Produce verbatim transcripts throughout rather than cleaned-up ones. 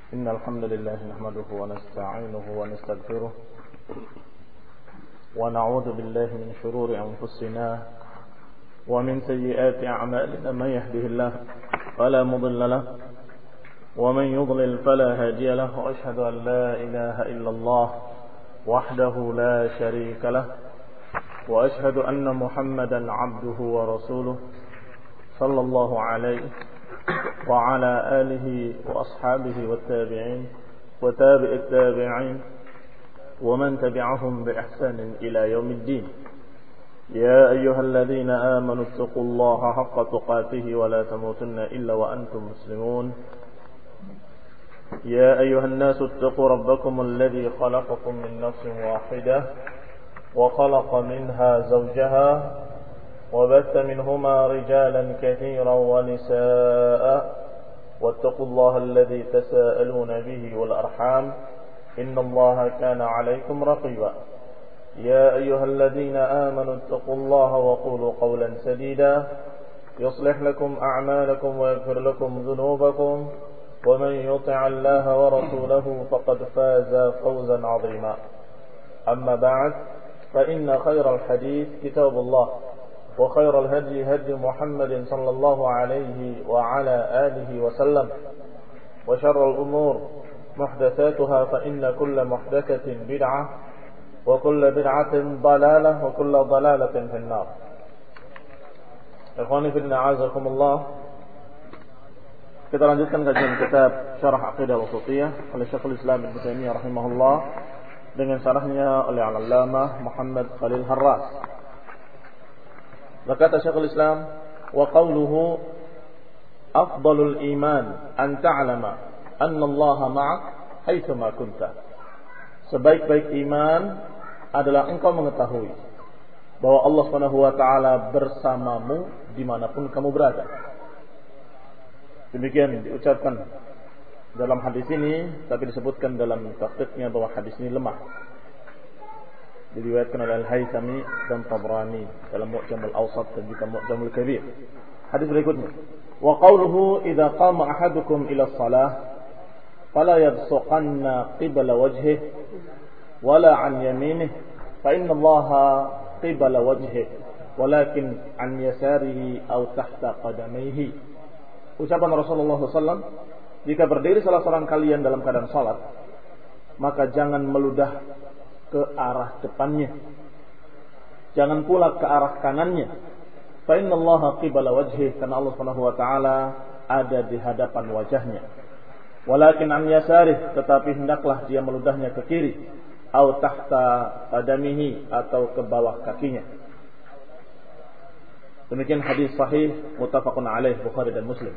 إن الحمد لله نحمده ونستعينه ونستغفره ونعوذ بالله من شرور أنفسنا ومن سيئات أعمالنا. من يهده الله فلا مضل له ومن يضلل فلا هادي له، وأشهد أن لا إله إلا الله وحده لا شريك له، وأشهد أن محمدا عبده ورسوله صلى الله عليه وعلى آله وأصحابه والتابعين وتابع التابعين ومن تبعهم بإحسان إلى يوم الدين. يا أيها الذين آمنوا اتقوا الله حق تقاته ولا تموتن إلا وأنتم مسلمون. يا أيها الناس اتقوا ربكم الذي خلقكم من نفس واحدة وخلق منها زوجها وبث منهما رجالا كثيرا ونساء، واتقوا الله الذي تساءلون به والأرحام إن الله كان عليكم رقيبا. يا أيها الذين آمنوا اتقوا الله وقولوا قولا سديدا يصلح لكم أعمالكم ويغفر لكم ذنوبكم، ومن يطع الله ورسوله فقد فاز فوزا عظيما. أما بعد، فإن خير الحديث كتاب الله، وخير الهدي هدي محمد صلى الله عليه وعلى آله وسلم، وشر الأمور محدثاتها، فإن كل محدثة بدعة وكل بدعة ضلالة وكل ضلالة في النار. Ikhwani fillah, a'azakumullah. Kita lanjutkan kajian kitab Syarah Aqidah Al-Wasithiyah oleh Syekhul Islam Ibnu Taimiyah rahimahullah dengan syarahnya oleh Al-Allamah Muhammad Khalil Harras. Berkata Syekhul Islam, wa qawluhu afdalul iman an ta'lama anna Allah ma'ak haitsu ma kunta. Sebaik-baik iman adalah engkau mengetahui bahwa Allah Subhanahu wa taala bersamamu dimanapun kamu berada. Demikian diucapkan dalam hadis ini, tapi disebutkan dalam tahqiqnya bahwa hadis ini lemah. Diriwayatkan oleh Al-Haythami dan Tabrani dalam Mu'jam al-Awsat dan juga Mu'jam al-Kabir. Hadis berikutnya, wa qawluhu idza qama ahadukum ila shalah fala yabsuqanna qibla wajhihi wala an yaminihi fa inna Allaha qibla wajhihi walakin an yasarihi aw tahta qadamayhi. Ucapan Rasulullah sallallahu alaihi wasallam, jika berdiri salah seorang kalian dalam keadaan salat, maka jangan meludah ke arah depannya, jangan pula ke arah kanannya. Fa innallaha qibala wajhi, karena Allah Subhanahu wa taala ada di hadapan wajahnya. Walakin an yasarih, tetapi hendaklah dia meludahnya ke kiri, atau tahta qadamihi, atau ke bawah kakinya. Demikian hadis sahih muttafaqun alaih Bukhari dan Muslim.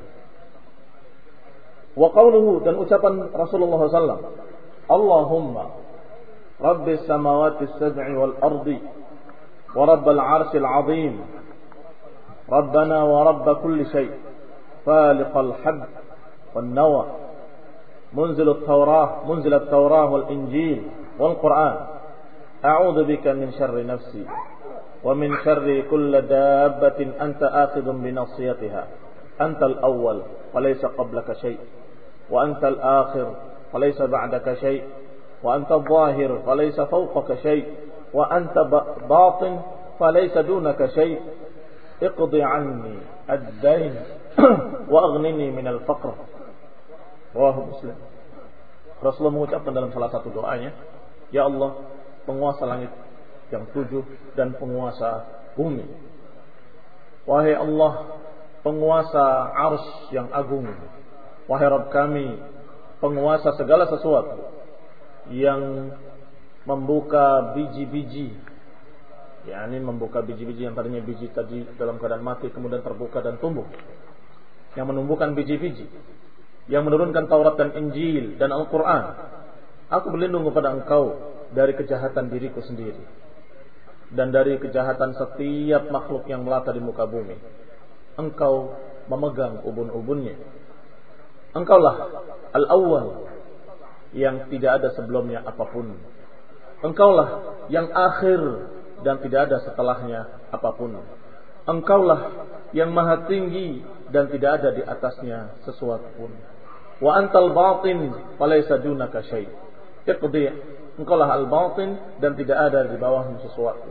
Wa qawluhu, dan ucapan Rasulullah sallallahu alaihi wasallam, Allahumma Rabbis samawati as-sab'i wal ardi wa Rabbal 'arsyil 'azim Rabbana wa Rabb kulli shay' faliqal habb wan nawa munzil at-taurah munzil at-taurah wal injil wal qur'an a'udzu bika min syarri nafsi wa min syarri kulli dabbatin anta akhidhun bi nasiyatiha antal awwal wa laysa qablaka shay' wa antal akhir wa laysa ba'daka shay' wa anta adh-dhahir wa laysa fawqaka shay' wa anta batin fa laysa dunaka shay' iqdi 'anni ad-dayn wa aghnini min al-faqr. Rawahu Muslim. Rasulullah mengucapkan dalam salah satu doanya, ya Allah, penguasa langit yang tujuh dan penguasa bumi. Wahai Allah, penguasa arsy yang agung. Wahai Rabb kami, penguasa segala sesuatu yang membuka biji-biji, yakni membuka biji-biji yang tadinya biji tadi dalam keadaan mati kemudian terbuka dan tumbuh, yang menumbuhkan biji-biji, yang menurunkan Taurat dan Injil dan Al-Quran. Aku berlindung kepada Engkau dari kejahatan diriku sendiri dan dari kejahatan setiap makhluk yang melata di muka bumi. Engkau memegang ubun-ubunnya. Engkaulah Al-Awwal, yang tidak ada sebelumnya apapun. Engkaulah yang akhir dan tidak ada setelahnya apapun. Engkaulah yang maha tinggi dan tidak ada di atasnya sesuatu pun. wa antal batin falaysa dunaka syai'. Iqdi, engkaulah al-batin dan tidak ada di bawahmu sesuatu.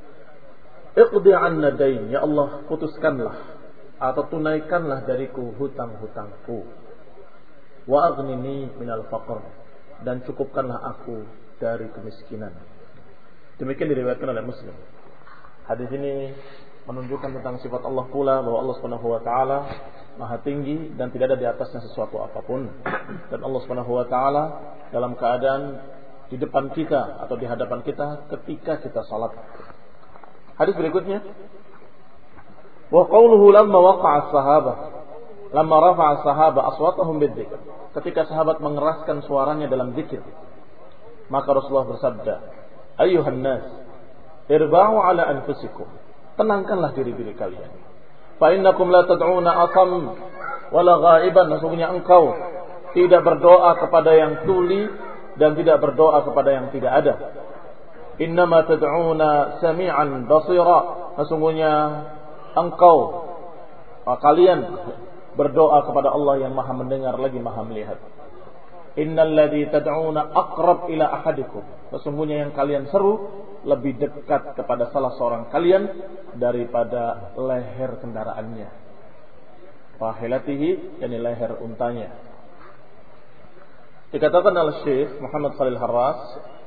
Iqdi 'anna dain, ya Allah, putuskanlah atau tunaikanlah dariku hutang-hutangku. Wa aghnini minal faqr, dan cukupkanlah aku dari kemiskinan. Demikian diriwayatkan oleh Muslim. Hadis ini menunjukkan tentang sifat Allah pula, bahwa Allah Subhanahu wa taala Maha tinggi dan tidak ada di atasnya sesuatu apapun. Dan Allah Subhanahu wa taala dalam keadaan di depan kita atau di hadapan kita ketika kita salat. Hadis berikutnya, wa qawluhu lamma waqa'a as-sahabah, lamma rafa'a as-sahabah aswatahum bidzikr. Ketika sahabat mengeraskan suaranya dalam zikir, maka Rasulullah bersabda, ayyuhan nas, irba'u ala anfusikum, tenangkanlah diri-diri kalian. Fa innakum la tad'una asam wala ghaiban, sesungguhnya engkau tidak berdoa kepada yang tuli dan tidak berdoa kepada yang tidak ada. Innama tad'una sami'an basira, sesungguhnya engkau kalian berdoa kepada Allah yang Maha mendengar lagi Maha melihat. Innal ladzi tad'una aqrab ila ahadikum, sesungguhnya yang kalian seru lebih dekat kepada salah seorang kalian daripada leher kendaraannya. Rahilatihi, yakni leher untanya. Dikatakan oleh Syekh Muhammad Shalih Harras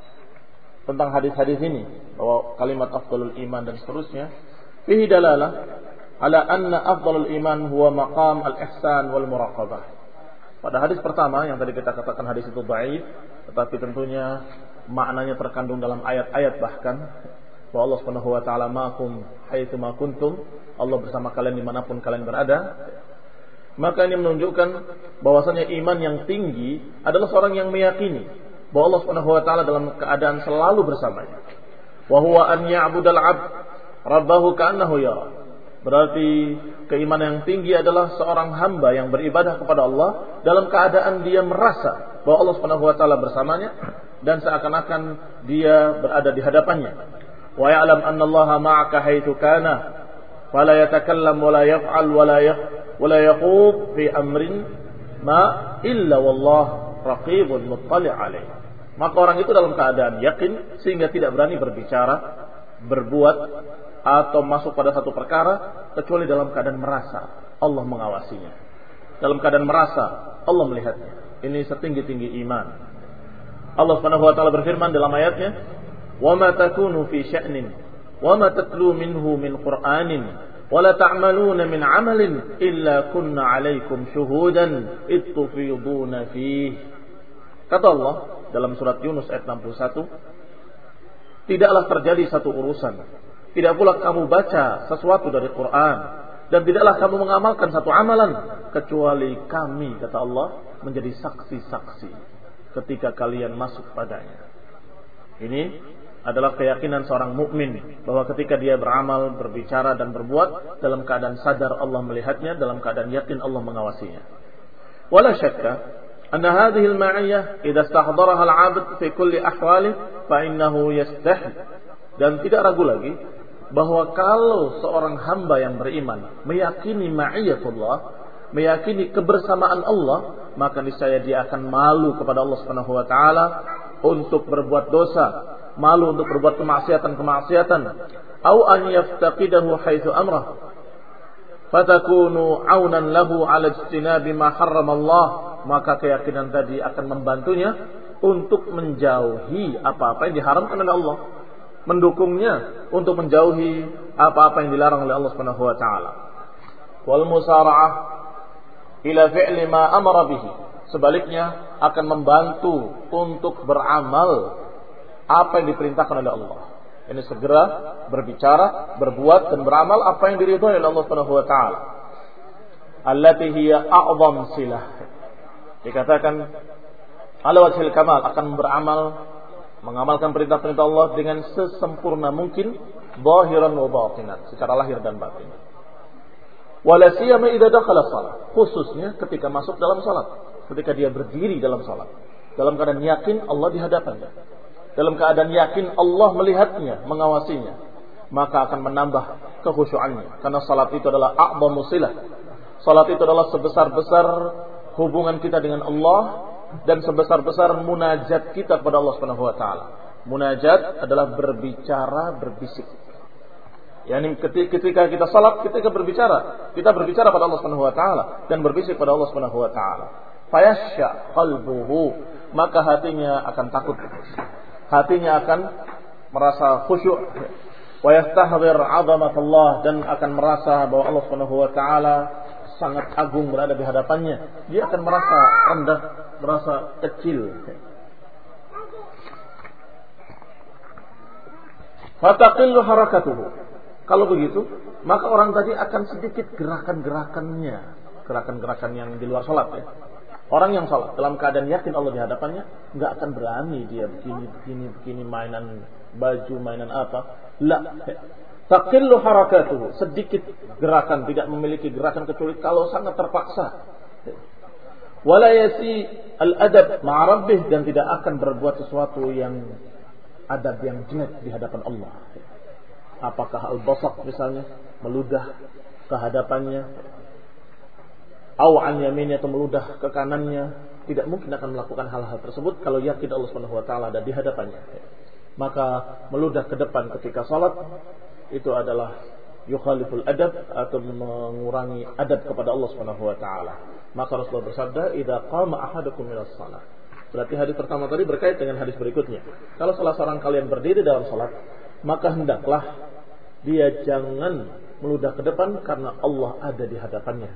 tentang hadis-hadis ini, bahwa kalimat afdalul iman dan seterusnya, fihi dalalah ala anna afdalul iman huwa maqam al-ihsan wal muraqabah. Pada hadis pertama yang tadi kita katakan hadis itu dhaif, tetapi tentunya maknanya terkandung dalam ayat-ayat, bahkan bahwa Allah Subhanahu wa taala ma'akum haitsu ma kuntum, Allah bersama kalian dimanapun kalian berada. Maka ini menunjukkan bahwasanya iman yang tinggi adalah seorang yang meyakini bahwa Allah Subhanahu wa taala dalam keadaan selalu bersamanya. Wa huwa an ya'budal 'abd rabbahu ka'annahu yara. Berarti keimanan yang tinggi adalah seorang hamba yang beribadah kepada Allah dalam keadaan dia merasa bahwa Allah Subhanahu wa taala bersamanya dan seakan-akan dia berada di hadapannya. Wa ya'lam anna Allaha ma'aka haitsu kana fala yatakallam wa la yaf'al wa la wa la yaqub fi amrin ma illa wallahu raqibun muttali' alaih. Maka orang itu dalam keadaan yakin sehingga tidak berani berbicara, berbuat atau masuk pada satu perkara kecuali dalam keadaan merasa Allah mengawasinya. Dalam keadaan merasa Allah melihatnya. Ini setinggi-tinggi iman. Allah Subhanahu wa taala berfirman dalam ayatnya, "Wa ma takunu fi sya'nin wa ma tatlu minhu min Qur'anin wa la ta'maluna min 'amalin illa kunna 'alaikum syuhudan id tufiduna fihi." Kata Allah dalam surat Yunus ayat enam puluh satu, tidaklah terjadi satu urusan, tidak pula kamu baca sesuatu dari Quran, dan tidaklah kamu mengamalkan satu amalan kecuali kami, kata Allah, menjadi saksi-saksi ketika kalian masuk padanya. Ini adalah keyakinan seorang mukmin bahwa ketika dia beramal, berbicara dan berbuat dalam keadaan sadar Allah melihatnya, dalam keadaan yakin Allah mengawasinya. Wala syakka anna hadhihi al-ma'iyyah idza istahdaraha al-'abd fi kulli ahwalihi fa innahu yastahi. Dan tidak ragu lagi bahwa kalau seorang hamba yang beriman meyakini ma'iyyatullah, meyakini kebersamaan Allah, maka niscaya dia akan malu kepada Allah Subhanahu wa taala untuk berbuat dosa, malu untuk berbuat kemaksiatan-kemaksiatan, au an yaftaqidahu haitsu amrah fatakunu aunan lahu ala ijtinabi ma harrama Allah, maka keyakinan tadi akan membantunya untuk menjauhi apa-apa yang diharamkan oleh Allah, mendukungnya untuk menjauhi apa-apa yang dilarang oleh Allah Subhanahu wa taala. Wal musara'ah ila fi'li ma amara bihi, sebaliknya akan membantu untuk beramal apa yang diperintahkan oleh Allah. Ini segera berbicara, berbuat dan beramal apa yang diridhai oleh Allah Subhanahu wa taala. Allati hiya a'zam silah. Dikatakan ala wajhil kamal, akan beramal, mengamalkan perintah-perintah Allah dengan sesempurna mungkin, zahiran wa batinan, secara lahir dan batin. Wala siyama idza dakhala shalah, khususnya ketika masuk dalam salat, ketika dia berdiri dalam salat, dalam keadaan yakin Allah di hadapannya, dalam keadaan yakin Allah melihatnya, mengawasinya, maka akan menambah kekhusyuannya, karena salat itu adalah a'dhamu silah. Salat itu adalah sebesar-besar hubungan kita dengan Allah dan sebesar-besar munajat kita kepada Allah Subhanahu wa taala. Munajat adalah berbicara, berbisik. Yani ketika kita salat, ketika berbicara, kita berbicara pada Allah Subhanahu wa taala dan berbisik pada Allah Subhanahu wa taala. Fayasya qalbuhu, maka hatinya akan takut. Hatinya akan merasa khusyuk. Wa yastahdir 'azamatullah, dan akan merasa bahwa Allah Subhanahu wa taala sangat agung berada di hadapannya. Dia akan merasa rendah, merasa kecil. Fataqillu harakatuhu. Kalau begitu, maka orang tadi akan sedikit gerakan-gerakannya, gerakan-gerakan yang di luar salat ya. Orang yang salat dalam keadaan yakin Allah di hadapannya, enggak akan berani dia begini begini begini mainan baju, mainan apa. La. Taqillu harakatuhu, sedikit gerakan, tidak memiliki gerakan kecuali kalau sangat terpaksa. Wala yasi al-adab ma'a rabbih, dan tidak akan berbuat sesuatu yang adab yang jelek di hadapan Allah. Apakah al-basaq misalnya, meludah ke hadapannya, au an yaminnya, atau meludah ke kanannya, tidak mungkin akan melakukan hal-hal tersebut kalau yakin Allah Subhanahu wa taala ada di hadapannya. Maka meludah ke depan ketika salat itu adalah yukhaliful adab, atau mengurangi adab kepada Allah Subhanahu wa taala. Maka Rasulullah bersabda, "Idza qama ahadukum minas shalah." Berarti hadis pertama tadi berkait dengan hadis berikutnya. Kalau salah seorang kalian berdiri dalam salat, maka hendaklah dia jangan meludah ke depan karena Allah ada di hadapannya.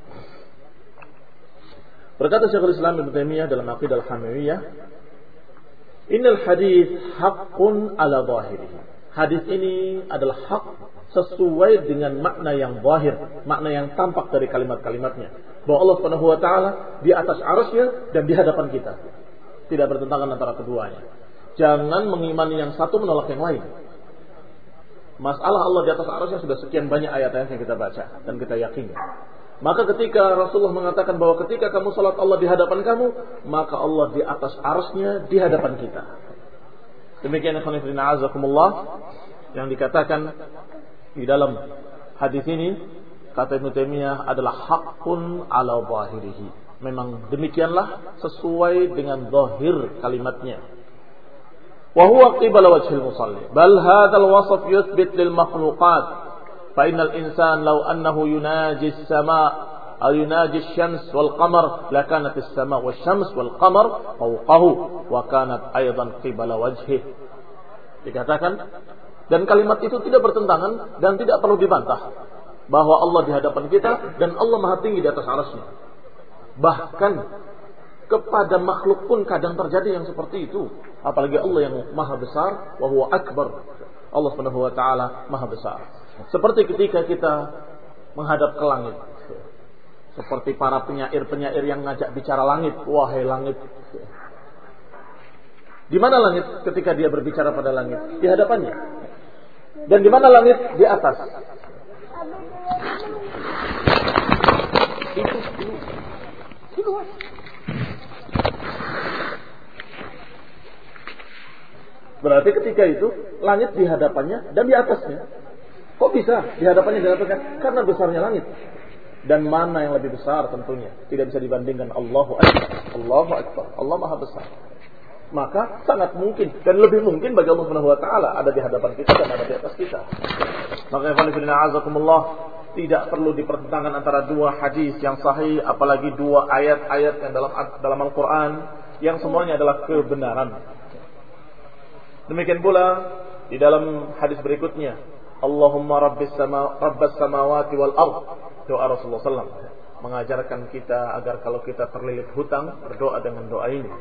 Berkata Syekhul Islam Ibnu Taimiyah dalam Aqidah Al-Hamawiyah, "Innal hadis haqqun ala zahirihi." Hadis ini adalah hak sesuai dengan makna yang zahir, makna yang tampak dari kalimat-kalimatnya. Bahwa Allah Subhanahu wa taala di atas arasy-Nya dan di hadapan kita. Tidak bertentangan antara keduanya. Jangan mengimani yang satu menolak yang lain. Masalah Allah di atas arasy sudah sekian banyak ayat-ayat yang kita baca dan kita yakini. Maka ketika Rasulullah mengatakan bahwa ketika kamu salat Allah di hadapan kamu, maka Allah di atas arasy-Nya di hadapan kita. Demikian ikhwan fillah azakumullah yang dikatakan di dalam hadis ini, kata Ibnu Taimiyah, adalah haqqun ala zahirihi. Memang demikianlah sesuai dengan zahir kalimatnya. Wa huwa qibala wajhil musalli. Bal hadzal wasf yuthbit lil makhluqat. Fa innal insan law annahu yunaji as-sama' aw yunaji asy-syams wal qamar lakanat as-sama' wasyams wal qamar fawqahu wa kanat aidan qibala wajhi. Dikatakan, dan kalimat itu tidak bertentangan dan tidak perlu dibantah bahwa Allah di hadapan kita dan Allah Maha tinggi di atas arasy-Nya. Bahkan kepada makhluk pun kadang terjadi yang seperti itu, apalagi Allah yang Maha besar, wa huwa akbar. Allah Subhanahu wa taala Maha besar. Seperti ketika kita menghadap ke langit. Seperti para penyair-penyair yang ngajak bicara langit, wahai langit. Di mana langit ketika dia berbicara pada langit? Di hadapannya. Dan di mana langit? Di atas. Itu, itu. Itu. Berarti ketika itu langit di hadapannya dan di atasnya. Kok bisa di hadapannya dan di atasnya? Karena besarnya langit. Dan mana yang lebih besar tentunya tidak bisa dibandingkan Allahu Akbar. Allahu Akbar. Allah Maha besar. Maka sangat mungkin dan lebih mungkin bagi Allah Subhanahu wa taala ada di hadapan kita dan ada di atas kita. Maka ikhwan fillah azakumullah, tidak perlu dipertentangkan antara dua hadis yang sahih, apalagi dua ayat-ayat yang dalam dalam Al-Qur'an yang semuanya adalah kebenaran. Demikian pula di dalam hadis berikutnya, Allahumma rabbis sama rabbas samawati wal ard. Doa Rasulullah sallallahu alaihi wasallam mengajarkan kita agar kalau kita terlilit hutang berdoa dengan doa ini.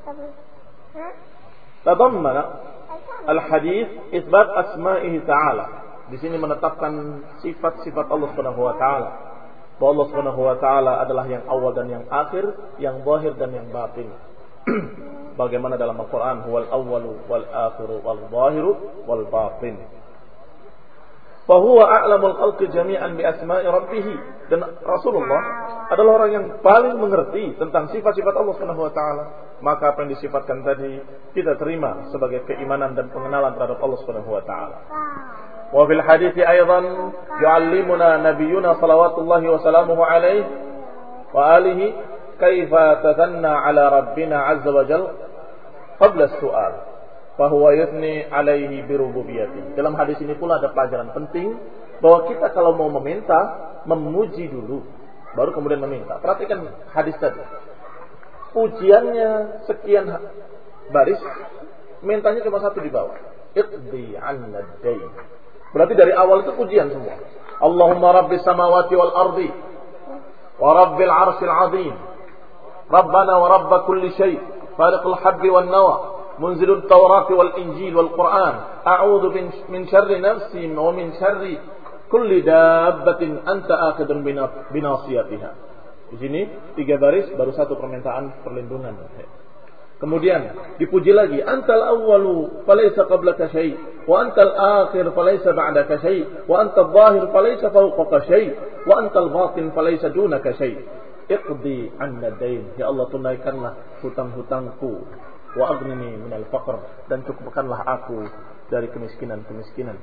Tadammana al-hadis isbat asma'ihi ta'ala. Di sini menetapkan sifat-sifat Allah Subhanahu wa taala. Bahwa Allah Subhanahu wa taala adalah yang awal dan yang akhir, yang zahir dan yang batin. Bagaimana dalam Al-Qur'an, huwal awwalu wal akhiru wal zahiru wal batin. Fahuwa a'lamul khalqi jami'an bi asma'i rabbih. Dan Rasulullah adalah orang yang paling mengerti tentang sifat-sifat Allah Subhanahu wa taala. Maka apa yang disifatkan tadi kita terima sebagai keimanan dan pengenalan terhadap Allah Subhanahu wa taala. Wa fil hadits aidan yu'allimuna nabiyyuna salawatullahi wa salamuhu alaihi wa alihi kaifa tatanna ala rabbina azza wa jalla qabla as-su'al fa huwa yuthni alaihi bi rububiyyati. Dalam hadis ini pula ada pelajaran penting bahwa kita kalau mau meminta, memuji dulu baru kemudian meminta. Perhatikan hadis tadi. Pujiannya sekian baris, mintanya cuma satu di bawah. Iqdi 'anna ad-dain. Berarti dari awal itu pujian semua. Allahumma rabbis samawati wal ardi wa rabbil 'arsyil 'azim. Rabbana wa rabb kulli syai', faliqul habbi wan nawa, munzilut tawrati wal injil wal qur'an. A'udzu min syarri nafsi wa min syarri kulli dabbatin anta akhidun binasiyatiha. Di sini tiga baris baru satu permintaan perlindungan. Kemudian dipuji lagi, antal awwalu falaysa qablaka syai' wa antal akhir falaysa ba'daka syai' wa antal zahir falaysa fawqaka syai' wa antal batin falaysa dunaka syai'. Iqdi 'anna dain, ya Allah tunaikanlah hutang-hutangku, wa aghnini minal faqr, dan cukupkanlah aku dari kemiskinan-kemiskinan.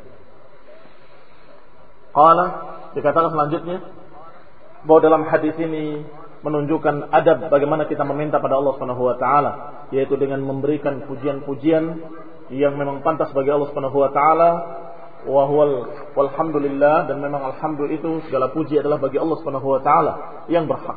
Qala, dikatakan selanjutnya bahwa dalam hadis ini menunjukkan adab bagaimana kita meminta pada Allah Subhanahu wa taala, yaitu dengan memberikan pujian-pujian yang memang pantas bagi Allah Subhanahu wa taala, wa huwal walhamdulillah, dan memang alhamdulillah itu segala puji adalah bagi Allah Subhanahu wa taala yang berhak.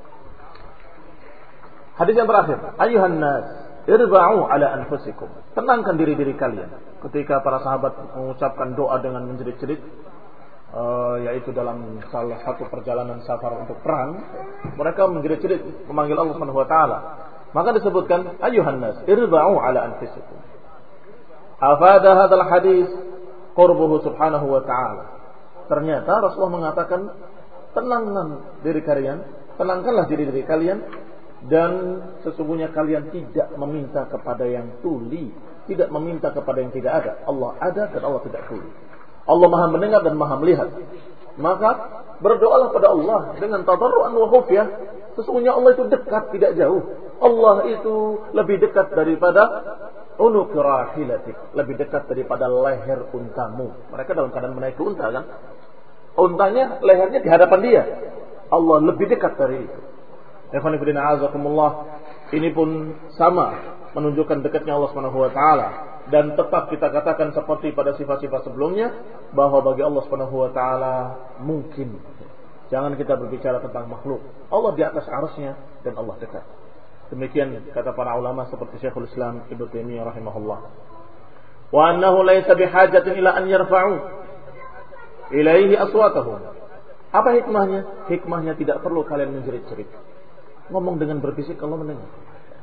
Hadis yang terakhir, ayuhan nas irba'u ala anfusikum. Tenangkan diri-diri kalian. Ketika para sahabat mengucapkan doa dengan menjerit-jerit, Uh, yaitu dalam salah satu perjalanan safar untuk perang, mereka menjerit-jerit memanggil Allah Subhanahu wa taala. Maka disebutkan ayuhan nas irba'u ala anfusikum. Afada hadzal hadis qurbuhu subhanahu wa taala. Ternyata Rasulullah mengatakan, tenangkan diri kalian, tenangkanlah diri-diri kalian, dan sesungguhnya kalian tidak meminta kepada yang tuli, tidak meminta kepada yang tidak ada. Allah ada dan Allah tidak tuli. Allah Maha mendengar dan Maha melihat. Maka berdoalah pada Allah dengan tadarruan wa khufyah. Sesungguhnya Allah itu dekat, tidak jauh. Allah itu lebih dekat daripada unuq rahilatik, lebih dekat daripada leher untamu. Mereka dalam keadaan menaiki unta kan? Untanya, lehernya di hadapan dia. Allah lebih dekat dari itu. Ikhwan fillah a'azakumullah. Ini pun sama menunjukkan dekatnya Allah Subhanahu wa taala. Dan tetap kita katakan seperti pada sifat-sifat sebelumnya, bahwa bagi Allah Subhanahu wa taala mungkin. Jangan kita berbicara tentang makhluk. Allah di atas arsy-Nya dan Allah dekat. Demikian kata para ulama seperti Syekhul Islam Ibnu Taimiyah rahimahullah. Wa annahu laysa bihajatin ila an yarfa'u ilaihi aswatahum. Apa hikmahnya? Hikmahnya tidak perlu kalian menjerit-jerit. Ngomong dengan berbisik Allah mendengar.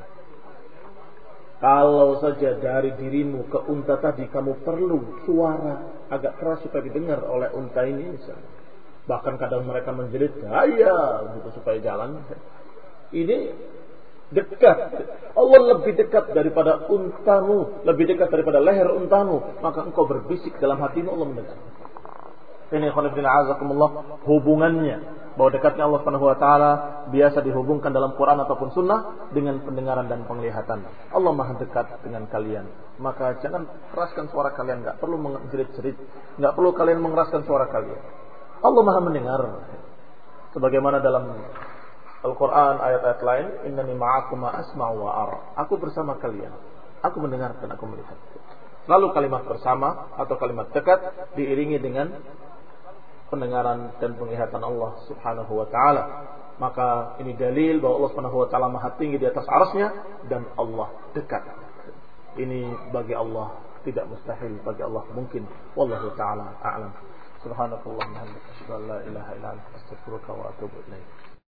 Kalau saja dari dirimu ke unta tadi kamu perlu suara agak keras supaya didengar oleh unta ini misalnya. Bahkan kadang mereka menjerit, "Ayah," gitu supaya jalan. Ini dekat. Allah lebih dekat daripada untamu, lebih dekat daripada leher untamu. Maka engkau berbisik dalam hatimu, Allah mendengar. Ini khonifina azakumullah hubungannya. Bahwa dekatnya Allah Subhanahu wa taala biasa dihubungkan dalam Quran ataupun sunnah dengan pendengaran dan penglihatan. Allah Maha dekat dengan kalian. Maka jangan keraskan suara kalian, enggak perlu menjerit-jerit, enggak perlu kalian mengeraskan suara kalian. Allah Maha mendengar. Sebagaimana dalam Al-Quran ayat-ayat lain, innani ma'akum asma'u wa ara. Aku bersama kalian. Aku mendengar dan aku melihat. Lalu kalimat bersama atau kalimat dekat diiringi dengan pendengaran dan penglihatan Allah Subhanahu wa taala. Maka ini dalil bahwa Allah Subhanahu wa taala Maha tinggi di atas arsy-Nya dan Allah dekat. Ini bagi Allah tidak mustahil, bagi Allah mungkin. Wallahu taala a'lam. Subhanakallahumma wa bihamdika asyhadu an la ilaha illa anta astaghfiruka wa atubu ilaik.